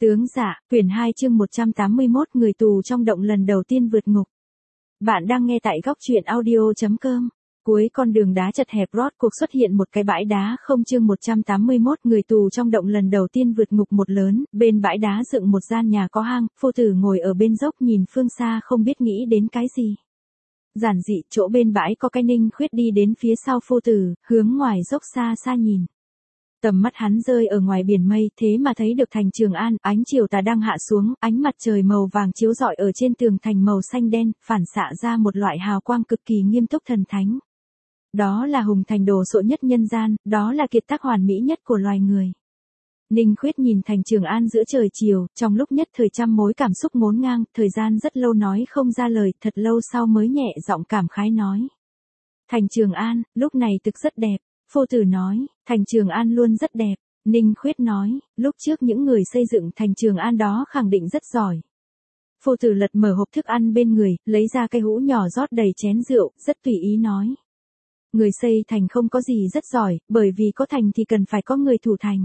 Tướng Dạ, quyển 2 chương 181 người tù trong động lần đầu tiên vượt ngục. Bạn đang nghe tại góc truyện audio.com. Cuối con đường đá chật hẹp rốt cuộc xuất hiện một cái bãi đá không chương 181 người tù trong động lần đầu tiên vượt ngục một lớn, bên bãi đá dựng một gian nhà có hang, phu tử ngồi ở bên dốc nhìn phương xa không biết nghĩ đến cái gì. Giản dị, chỗ bên bãi có cái Ninh Khuyết đi đến phía sau phu tử, hướng ngoài dốc xa xa nhìn. Tầm mắt hắn rơi ở ngoài biển mây, thế mà thấy được thành Trường An, ánh chiều tà đang hạ xuống, ánh mặt trời màu vàng chiếu rọi ở trên tường thành màu xanh đen, phản xạ ra một loại hào quang cực kỳ nghiêm túc thần thánh. Đó là hùng thành đồ sộ nhất nhân gian, đó là kiệt tác hoàn mỹ nhất của loài người. Ninh Khuyết nhìn thành Trường An giữa trời chiều, trong lúc nhất thời trăm mối cảm xúc ngổn ngang, thời gian rất lâu nói không ra lời, thật lâu sau mới nhẹ giọng cảm khái nói. Thành Trường An, lúc này thực rất đẹp. Phu tử nói, thành Trường An luôn rất đẹp. Ninh Khuyết nói, lúc trước những người xây dựng thành Trường An đó khẳng định rất giỏi. Phu tử lật mở hộp thức ăn bên người, lấy ra cái hũ nhỏ rót đầy chén rượu, rất tùy ý nói. Người xây thành không có gì rất giỏi, bởi vì có thành thì cần phải có người thủ thành.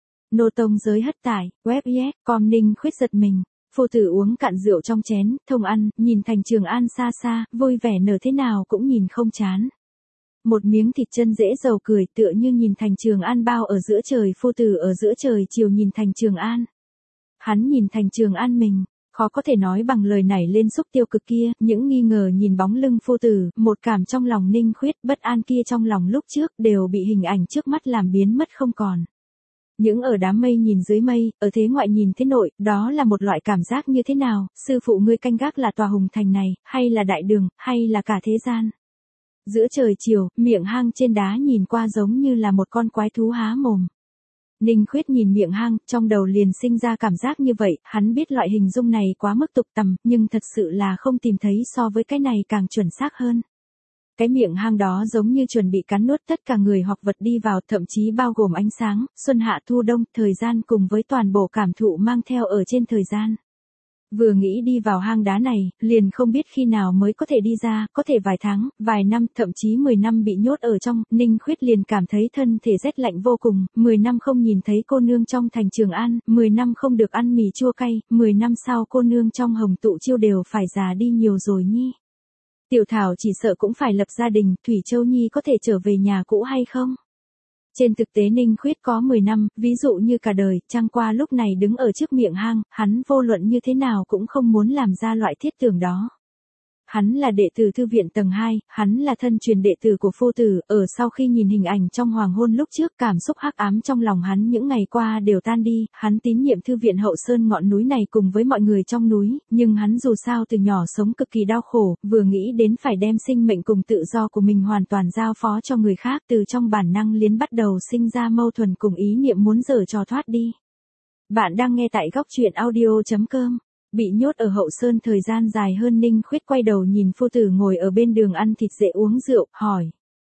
Nô tông giới hất tải, web com. Ninh Khuyết giật mình. Phu tử uống cạn rượu trong chén, thông ăn, nhìn thành Trường An xa xa, vui vẻ nở thế nào cũng nhìn không chán. Một miếng thịt chân dễ dầu cười tựa như nhìn thành Trường An bao ở giữa trời, phu tử ở giữa trời chiều nhìn thành Trường An. Hắn nhìn thành Trường An mình, khó có thể nói bằng lời nảy lên xúc tiêu cực kia, những nghi ngờ nhìn bóng lưng phu tử, một cảm trong lòng Ninh Khuyết bất an kia trong lòng lúc trước đều bị hình ảnh trước mắt làm biến mất không còn. Những ở đám mây nhìn dưới mây, ở thế ngoại nhìn thế nội, đó là một loại cảm giác như thế nào, sư phụ ngươi canh gác là tòa hùng thành này, hay là đại đường, hay là cả thế gian. Giữa trời chiều, miệng hang trên đá nhìn qua giống như là một con quái thú há mồm. Ninh Khuyết nhìn miệng hang, trong đầu liền sinh ra cảm giác như vậy, hắn biết loại hình dung này quá mức tục tầm, nhưng thật sự là không tìm thấy so với cái này càng chuẩn xác hơn. Cái miệng hang đó giống như chuẩn bị cắn nuốt tất cả người hoặc vật đi vào, thậm chí bao gồm ánh sáng, xuân hạ thu đông, thời gian cùng với toàn bộ cảm thụ mang theo ở trên thời gian. Vừa nghĩ đi vào hang đá này, liền không biết khi nào mới có thể đi ra, có thể vài tháng, vài năm, thậm chí 10 năm bị nhốt ở trong, Ninh Khuyết liền cảm thấy thân thể rét lạnh vô cùng, 10 năm không nhìn thấy cô nương trong thành Trường An, 10 năm không được ăn mì chua cay, 10 năm sau cô nương trong Hồng Tụ Chiêu đều phải già đi nhiều rồi nhi. Tiểu Thảo chỉ sợ cũng phải lập gia đình, Thủy Châu Nhi có thể trở về nhà cũ hay không? Trên thực tế Ninh Khuyết có 10 năm, ví dụ như cả đời, chẳng qua lúc này đứng ở trước miệng hang, hắn vô luận như thế nào cũng không muốn làm ra loại thiết tưởng đó. Hắn là đệ tử thư viện tầng 2, hắn là thân truyền đệ tử của phu tử, ở sau khi nhìn hình ảnh trong hoàng hôn lúc trước cảm xúc hắc ám trong lòng hắn những ngày qua đều tan đi, hắn tín nhiệm thư viện Hậu Sơn ngọn núi này cùng với mọi người trong núi, nhưng hắn dù sao từ nhỏ sống cực kỳ đau khổ, vừa nghĩ đến phải đem sinh mệnh cùng tự do của mình hoàn toàn giao phó cho người khác, từ trong bản năng liền bắt đầu sinh ra mâu thuẫn cùng ý niệm muốn giở trò thoát đi. Bạn đang nghe tại góc truyện audio.com. Bị nhốt ở Hậu Sơn thời gian dài hơn, Ninh Khuyết quay đầu nhìn phu tử ngồi ở bên đường ăn thịt dễ uống rượu, hỏi.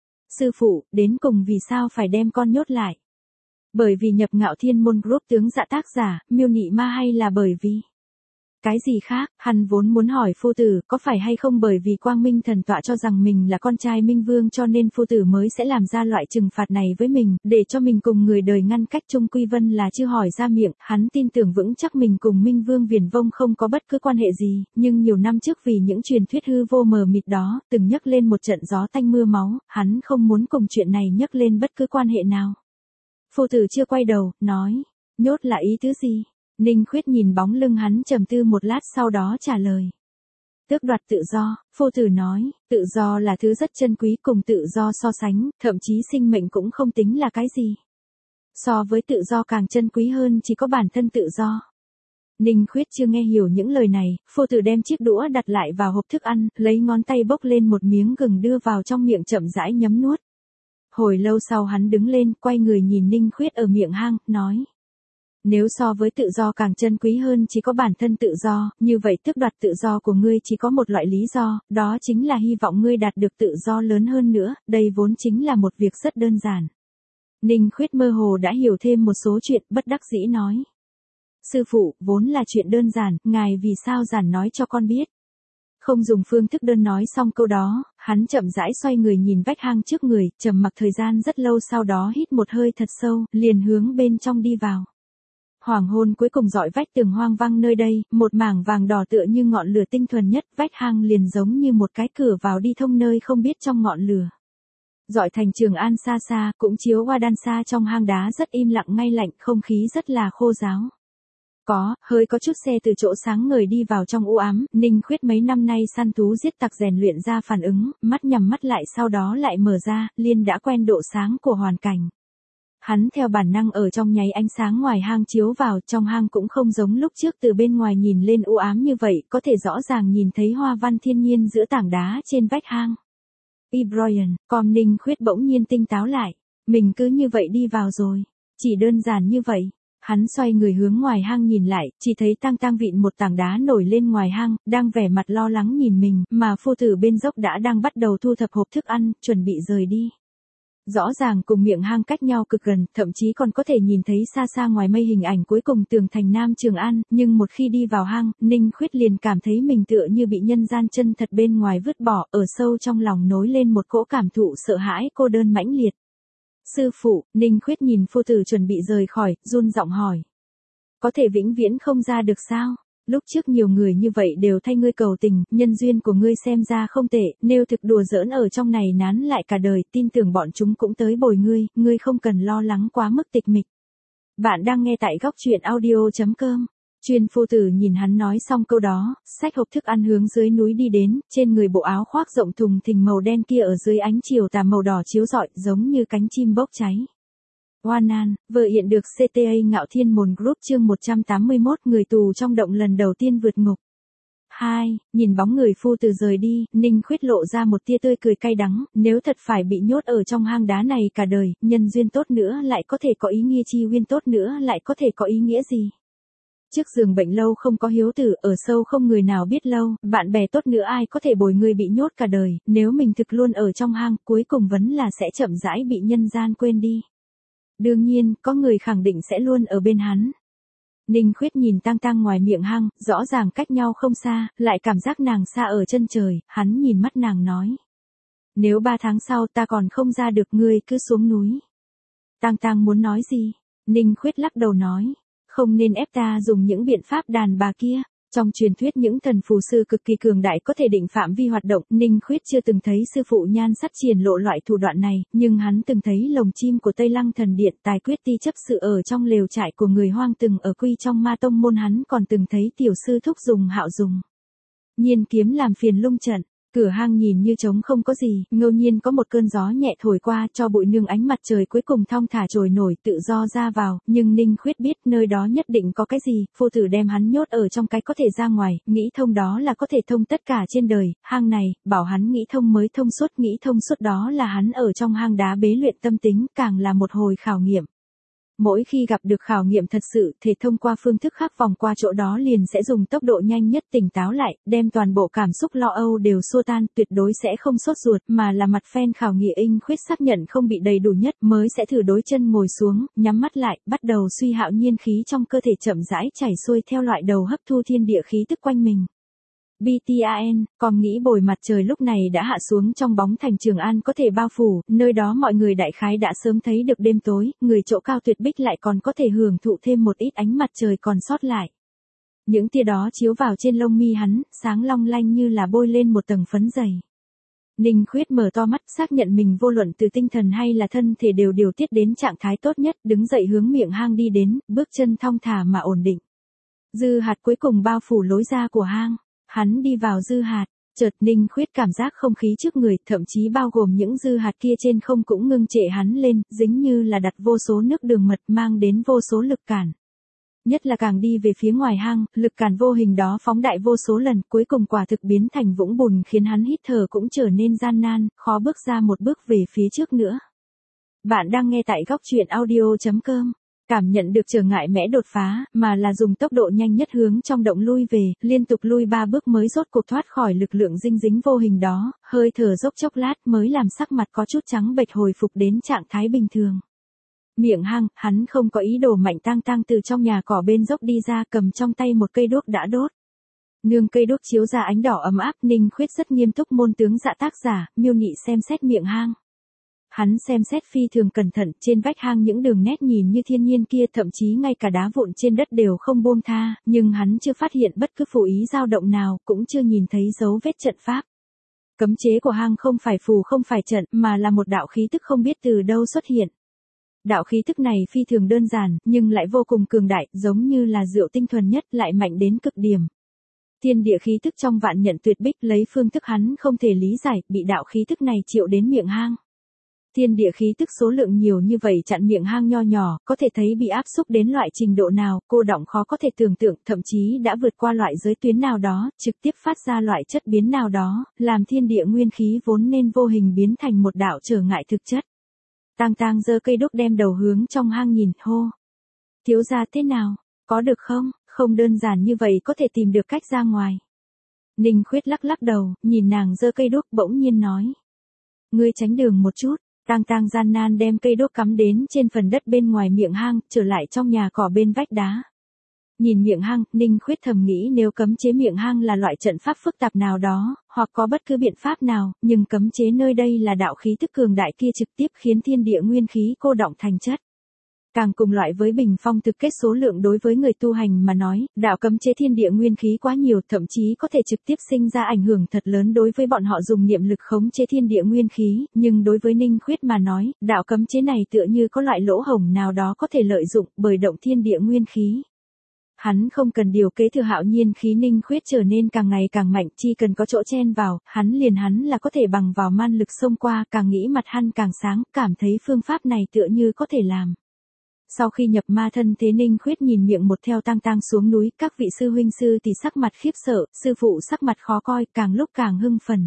Sư phụ, đến cùng vì sao phải đem con nhốt lại? Bởi vì nhập Ngạo Thiên Môn Group tướng Dạ tác giả, Miêu Nị Ma, hay là bởi vì... Cái gì khác, hắn vốn muốn hỏi phu tử, có phải hay không bởi vì Quang Minh thần tọa cho rằng mình là con trai Minh Vương cho nên phu tử mới sẽ làm ra loại trừng phạt này với mình, để cho mình cùng người đời ngăn cách. Trung Quy Vân là chưa hỏi ra miệng, hắn tin tưởng vững chắc mình cùng Minh Vương Viển Vông không có bất cứ quan hệ gì, nhưng nhiều năm trước vì những truyền thuyết hư vô mờ mịt đó, từng nhấc lên một trận gió tanh mưa máu, hắn không muốn cùng chuyện này nhấc lên bất cứ quan hệ nào. Phu tử chưa quay đầu, nói, nhốt là ý tứ gì? Ninh Khuyết nhìn bóng lưng hắn trầm tư một lát sau đó trả lời. Tước đoạt tự do, phu tử nói, tự do là thứ rất chân quý, cùng tự do so sánh, thậm chí sinh mệnh cũng không tính là cái gì. So với tự do càng chân quý hơn chỉ có bản thân tự do. Ninh Khuyết chưa nghe hiểu những lời này, phu tử đem chiếc đũa đặt lại vào hộp thức ăn, lấy ngón tay bốc lên một miếng gừng đưa vào trong miệng chậm rãi nhấm nuốt. Hồi lâu sau hắn đứng lên, quay người nhìn Ninh Khuyết ở miệng hang, nói. Nếu so với tự do càng chân quý hơn chỉ có bản thân tự do, như vậy tước đoạt tự do của ngươi chỉ có một loại lý do, đó chính là hy vọng ngươi đạt được tự do lớn hơn nữa, đây vốn chính là một việc rất đơn giản. Ninh Khuyết mơ hồ đã hiểu thêm một số chuyện, bất đắc dĩ nói. Sư phụ, vốn là chuyện đơn giản, ngài vì sao giản nói cho con biết. Không dùng phương thức đơn nói xong câu đó, hắn chậm rãi xoay người nhìn vách hang trước người, trầm mặc thời gian rất lâu sau đó hít một hơi thật sâu, liền hướng bên trong đi vào. Hoàng hôn cuối cùng dọi vách tường hoang vang nơi đây, một mảng vàng đỏ tựa như ngọn lửa tinh thuần nhất, vách hang liền giống như một cái cửa vào đi thông nơi không biết trong ngọn lửa. Dọi thành Trường An xa xa, cũng chiếu qua đan xa trong hang đá rất im lặng ngay lạnh, không khí rất là khô ráo. Có chút xe từ chỗ sáng ngời đi vào trong u ám, Ninh Khuyết mấy năm nay săn thú giết tặc rèn luyện ra phản ứng, mắt nhắm mắt lại sau đó lại mở ra, Liên đã quen độ sáng của hoàn cảnh. Hắn theo bản năng ở trong nháy ánh sáng ngoài hang chiếu vào, trong hang cũng không giống lúc trước từ bên ngoài nhìn lên u ám như vậy, có thể rõ ràng nhìn thấy hoa văn thiên nhiên giữa tảng đá trên vách hang. Brian, con Ninh Khuyết bỗng nhiên tinh táo lại, mình cứ như vậy đi vào rồi, chỉ đơn giản như vậy. Hắn xoay người hướng ngoài hang nhìn lại, chỉ thấy Tang Tang vịn một tảng đá nổi lên ngoài hang, đang vẻ mặt lo lắng nhìn mình, mà phu tử bên dốc đã đang bắt đầu thu thập hộp thức ăn, chuẩn bị rời đi. Rõ ràng cùng miệng hang cách nhau cực gần, thậm chí còn có thể nhìn thấy xa xa ngoài mây hình ảnh cuối cùng tường thành Nam Trường An, nhưng một khi đi vào hang, Ninh Khuyết liền cảm thấy mình tựa như bị nhân gian chân thật bên ngoài vứt bỏ, ở sâu trong lòng nối lên một cỗ cảm thụ sợ hãi cô đơn mãnh liệt. Sư phụ, Ninh Khuyết nhìn phu tử chuẩn bị rời khỏi, run giọng hỏi. Có thể vĩnh viễn không ra được sao? Lúc trước nhiều người như vậy đều thay ngươi cầu tình, nhân duyên của ngươi xem ra không tệ, nếu thực đùa giỡn ở trong này nán lại cả đời, tin tưởng bọn chúng cũng tới bồi ngươi không cần lo lắng quá mức tịch mịch. Bạn đang nghe tại góc truyện audio.com. Chuyên phu tử nhìn hắn nói xong câu đó, xách hộp thức ăn hướng dưới núi đi đến, trên người bộ áo khoác rộng thùng thình màu đen kia ở dưới ánh chiều tà màu đỏ chiếu rọi, giống như cánh chim bốc cháy. Oan vừa hiện được CTA Ngạo Thiên Mồn Group chương 181 người tù trong động lần đầu tiên vượt ngục. 2. Nhìn bóng người phu tử rời đi, Ninh Khuyết lộ ra một tia tươi cười cay đắng, nếu thật phải bị nhốt ở trong hang đá này cả đời, nhân duyên tốt nữa lại có thể có ý nghĩa chi nguyên tốt nữa lại có thể có ý nghĩa gì? Trước giường bệnh lâu không có hiếu tử, ở sâu không người nào biết lâu, bạn bè tốt nữa ai có thể bồi người bị nhốt cả đời, nếu mình thực luôn ở trong hang, cuối cùng vẫn là sẽ chậm rãi bị nhân gian quên đi. Đương nhiên, có người khẳng định sẽ luôn ở bên hắn. Ninh Khuyết nhìn Tang Tang ngoài miệng hang, rõ ràng cách nhau không xa, lại cảm giác nàng xa ở chân trời, hắn nhìn mắt nàng nói. Nếu 3 tháng sau ta còn không ra được ngươi cứ xuống núi. Tang Tang muốn nói gì? Ninh Khuyết lắc đầu nói. Không nên ép ta dùng những biện pháp đàn bà kia. Trong truyền thuyết những thần phù sư cực kỳ cường đại có thể định phạm vi hoạt động, Ninh Khuyết chưa từng thấy sư phụ nhan sắt triển lộ loại thủ đoạn này, nhưng hắn từng thấy lồng chim của Tây Lăng thần điện tài quyết ti chấp sự ở trong lều trại của người hoang từng ở quy trong ma tông môn, hắn còn từng thấy tiểu sư thúc dùng hạo dùng nhiên kiếm làm phiền lung trận. Cửa hang nhìn như trống không có gì, ngẫu nhiên có một cơn gió nhẹ thổi qua cho bụi nương ánh mặt trời cuối cùng thong thả trồi nổi tự do ra vào, nhưng Ninh Khuyết biết nơi đó nhất định có cái gì, phu tử đem hắn nhốt ở trong cái có thể ra ngoài, nghĩ thông đó là có thể thông tất cả trên đời, hang này, bảo hắn nghĩ thông mới thông suốt, nghĩ thông suốt đó là hắn ở trong hang đá bế luyện tâm tính, càng là một hồi khảo nghiệm. Mỗi khi gặp được khảo nghiệm thật sự, thể thông qua phương thức khác vòng qua chỗ đó liền sẽ dùng tốc độ nhanh nhất tỉnh táo lại, đem toàn bộ cảm xúc lo âu đều xua tan, tuyệt đối sẽ không sốt ruột, mà là mặt phen khảo nghiệm Ninh Khuyết xác nhận không bị đầy đủ nhất mới sẽ thử đối chân ngồi xuống, nhắm mắt lại, bắt đầu suy hạo nhiên khí trong cơ thể chậm rãi chảy xuôi theo loại đầu hấp thu thiên địa khí tức quanh mình. BTAN, còn nghĩ bồi mặt trời lúc này đã hạ xuống trong bóng thành Trường An có thể bao phủ, nơi đó mọi người đại khái đã sớm thấy được đêm tối, người chỗ cao tuyệt bích lại còn có thể hưởng thụ thêm một ít ánh mặt trời còn sót lại. Những tia đó chiếu vào trên lông mi hắn, sáng long lanh như là bôi lên một tầng phấn dày. Ninh Khuyết mở to mắt, xác nhận mình vô luận từ tinh thần hay là thân thể đều điều tiết đến trạng thái tốt nhất, đứng dậy hướng miệng hang đi đến, bước chân thong thả mà ổn định. Dư hạt cuối cùng bao phủ lối ra của hang. Hắn đi vào dư hạt, chợt Ninh Khuyết cảm giác không khí trước người, thậm chí bao gồm những dư hạt kia trên không cũng ngưng trệ hắn lên, dính như là đặt vô số nước đường mật mang đến vô số lực cản. Nhất là càng đi về phía ngoài hang, lực cản vô hình đó phóng đại vô số lần, cuối cùng quả thực biến thành vũng bùn khiến hắn hít thở cũng trở nên gian nan, khó bước ra một bước về phía trước nữa. Bạn đang nghe tại góc truyện audio.com. Cảm nhận được trở ngại mẽ đột phá, mà là dùng tốc độ nhanh nhất hướng trong động lui về, liên tục lui 3 bước mới rốt cuộc thoát khỏi lực lượng dinh dính vô hình đó, hơi thở dốc chốc lát mới làm sắc mặt có chút trắng bệch hồi phục đến trạng thái bình thường. Miệng hang, hắn không có ý đồ mạnh Tang Tang từ trong nhà cỏ bên dốc đi ra, cầm trong tay một cây đuốc đã đốt. Nương cây đuốc chiếu ra ánh đỏ ấm áp, Ninh Khuyết rất nghiêm túc môn tướng dạ tác giả, miêu nị xem xét miệng hang. Hắn xem xét phi thường cẩn thận, trên vách hang những đường nét nhìn như thiên nhiên kia, thậm chí ngay cả đá vụn trên đất đều không buông tha, nhưng hắn chưa phát hiện bất cứ phù ý dao động nào, cũng chưa nhìn thấy dấu vết trận pháp. Cấm chế của hang không phải phù không phải trận, mà là một đạo khí tức không biết từ đâu xuất hiện. Đạo khí tức này phi thường đơn giản, nhưng lại vô cùng cường đại, giống như là rượu tinh thuần nhất, lại mạnh đến cực điểm. Thiên địa khí tức trong vạn nhận tuyệt bích, lấy phương thức hắn không thể lý giải, bị đạo khí tức này triệu đến miệng hang. Thiên địa khí tức số lượng nhiều như vậy chặn miệng hang nho nhỏ, có thể thấy bị áp xúc đến loại trình độ nào, cô đọng khó có thể tưởng tượng, thậm chí đã vượt qua loại giới tuyến nào đó, trực tiếp phát ra loại chất biến nào đó, làm thiên địa nguyên khí vốn nên vô hình biến thành một đạo trở ngại thực chất. Tang Tang giơ cây đuốc đem đầu hướng trong hang nhìn, hô. Thiếu gia thế nào, có được không, không đơn giản như vậy có thể tìm được cách ra ngoài. Ninh Khuyết lắc lắc đầu, nhìn nàng giơ cây đuốc bỗng nhiên nói. Ngươi tránh đường một chút. Tang Tang gian nan đem cây đuốc cắm đến trên phần đất bên ngoài miệng hang, trở lại trong nhà cỏ bên vách đá. Nhìn miệng hang, Ninh Khuyết thầm nghĩ nếu cấm chế miệng hang là loại trận pháp phức tạp nào đó, hoặc có bất cứ biện pháp nào, nhưng cấm chế nơi đây là đạo khí tức cường đại kia trực tiếp khiến thiên địa nguyên khí cô đọng thành chất. Càng cùng loại với bình phong thực kết số lượng đối với người tu hành mà nói, đạo cấm chế thiên địa nguyên khí quá nhiều, thậm chí có thể trực tiếp sinh ra ảnh hưởng thật lớn đối với bọn họ dùng niệm lực khống chế thiên địa nguyên khí, nhưng đối với Ninh Khuyết mà nói, đạo cấm chế này tựa như có loại lỗ hổng nào đó có thể lợi dụng bởi động thiên địa nguyên khí. Hắn không cần điều kế thừa hạo nhiên khí, Ninh Khuyết trở nên càng ngày càng mạnh, chỉ cần có chỗ chen vào, hắn là có thể bằng vào man lực xông qua, càng nghĩ mặt hắn càng sáng, cảm thấy phương pháp này tựa như có thể làm. Sau khi nhập ma thân thế, Ninh Khuyết nhìn miệng một theo Tang Tang xuống núi, các vị sư huynh sư thì sắc mặt khiếp sợ, sư phụ sắc mặt khó coi, càng lúc càng hưng phấn.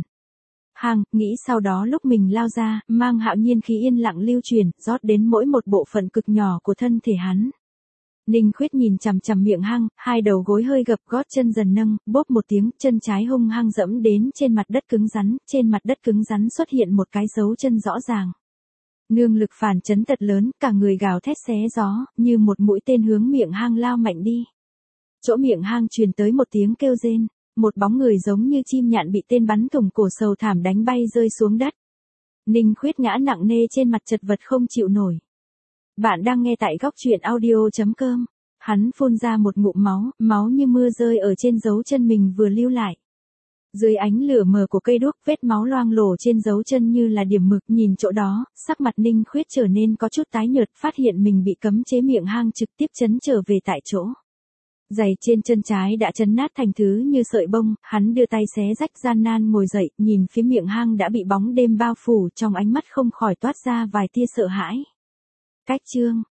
Nghĩ sau đó lúc mình lao ra, mang hạo nhiên khí yên lặng lưu truyền, rót đến mỗi một bộ phận cực nhỏ của thân thể hắn. Ninh Khuyết nhìn chằm chằm miệng hang, hai đầu gối hơi gập, gót chân dần nâng, bốp một tiếng, chân trái hung hăng dẫm đến trên mặt đất cứng rắn, trên mặt đất cứng rắn xuất hiện một cái dấu chân rõ ràng. Nương lực phản chấn thật lớn, cả người gào thét xé gió, như một mũi tên hướng miệng hang lao mạnh đi. Chỗ miệng hang truyền tới một tiếng kêu rên, một bóng người giống như chim nhạn bị tên bắn thủng cổ sầu thảm đánh bay rơi xuống đất. Ninh Khuyết ngã nặng nề trên mặt chật vật không chịu nổi. Bạn đang nghe tại góc truyện audio.com. Hắn phun ra một ngụm máu, máu như mưa rơi ở trên dấu chân mình vừa lưu lại. Dưới ánh lửa mờ của cây đuốc, vết máu loang lổ trên dấu chân như là điểm mực, nhìn chỗ đó, sắc mặt Ninh Khuyết trở nên có chút tái nhợt, phát hiện mình bị cấm chế miệng hang trực tiếp chấn trở về tại chỗ. Giày trên chân trái đã chấn nát thành thứ như sợi bông, hắn đưa tay xé rách gian nan ngồi dậy, nhìn phía miệng hang đã bị bóng đêm bao phủ, trong ánh mắt không khỏi toát ra vài tia sợ hãi. Cách chương